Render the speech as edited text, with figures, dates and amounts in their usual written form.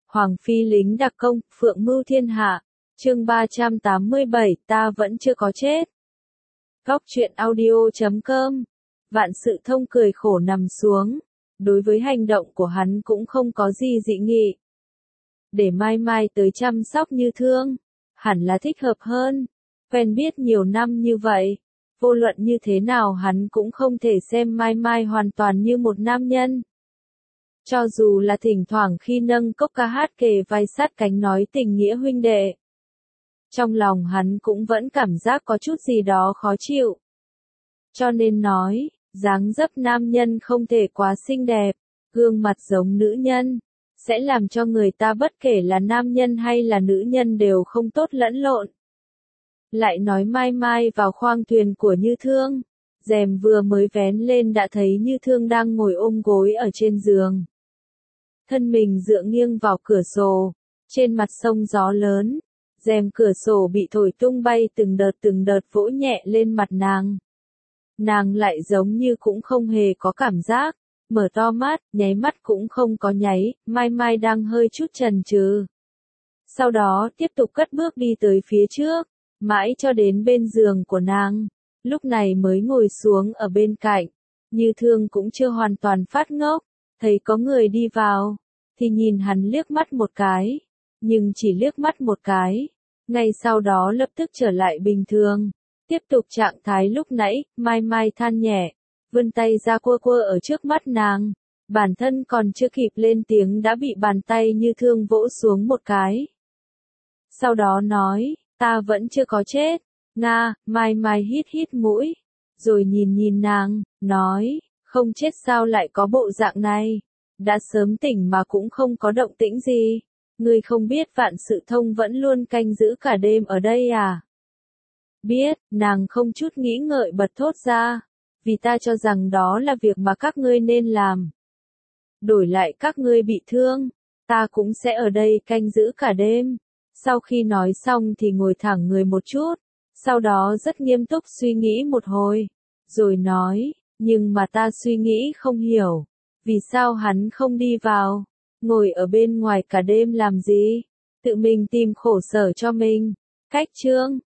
Hoàng phi lính đặc công, phượng mưu thiên hạ. Chương 387, ta vẫn chưa có chết. Góc truyện audio.com. Vạn Sự Thông cười khổ nằm xuống. Đối với hành động của hắn cũng không có gì dị nghị. Để Mai Mai tới chăm sóc Như Thương, hẳn là thích hợp hơn. Quen biết nhiều năm như vậy, vô luận như thế nào hắn cũng không thể xem Mai Mai hoàn toàn như một nam nhân. Cho dù là thỉnh thoảng khi nâng cốc ca hát kề vai sát cánh nói tình nghĩa huynh đệ, trong lòng hắn cũng vẫn cảm giác có chút gì đó khó chịu. Cho nên nói, dáng dấp nam nhân không thể quá xinh đẹp, gương mặt giống nữ nhân, sẽ làm cho người ta bất kể là nam nhân hay là nữ nhân đều không tốt lẫn lộn. Lại nói Mai Mai vào khoang thuyền của Như Thương, rèm vừa mới vén lên đã thấy Như Thương đang ngồi ôm gối ở trên giường. Thân mình dựa nghiêng vào cửa sổ, trên mặt sông gió lớn, rèm cửa sổ bị thổi tung bay từng đợt vỗ nhẹ lên mặt nàng. Nàng lại giống như cũng không hề có cảm giác, mở to mắt, nháy mắt cũng không có nháy, Mai Mai đang hơi chút chần chừ. Sau đó tiếp tục cất bước đi tới phía trước, mãi cho đến bên giường của nàng, lúc này mới ngồi xuống ở bên cạnh. Như Thương cũng chưa hoàn toàn phát ngốc, thấy có người đi vào, thì nhìn hắn liếc mắt một cái, nhưng chỉ liếc mắt một cái, ngay sau đó lập tức trở lại bình thường, tiếp tục trạng thái lúc nãy. Mai Mai than nhẹ, vươn tay ra cua cua ở trước mắt nàng, bản thân còn chưa kịp lên tiếng đã bị bàn tay Như Thương vỗ xuống một cái. Sau đó nói, ta vẫn chưa có chết. Nga, Mai Mai hít hít mũi, rồi nhìn nàng, nói, không chết sao lại có bộ dạng này, đã sớm tỉnh mà cũng không có động tĩnh gì, ngươi không biết Vạn Sự Thông vẫn luôn canh giữ cả đêm ở đây à? Biết, nàng không chút nghĩ ngợi bật thốt ra, vì ta cho rằng đó là việc mà các ngươi nên làm. Đổi lại các ngươi bị thương, ta cũng sẽ ở đây canh giữ cả đêm. Sau khi nói xong thì ngồi thẳng người một chút, sau đó rất nghiêm túc suy nghĩ một hồi, rồi nói, nhưng mà ta suy nghĩ không hiểu, vì sao hắn không đi vào, ngồi ở bên ngoài cả đêm làm gì, tự mình tìm khổ sở cho mình. Cách chương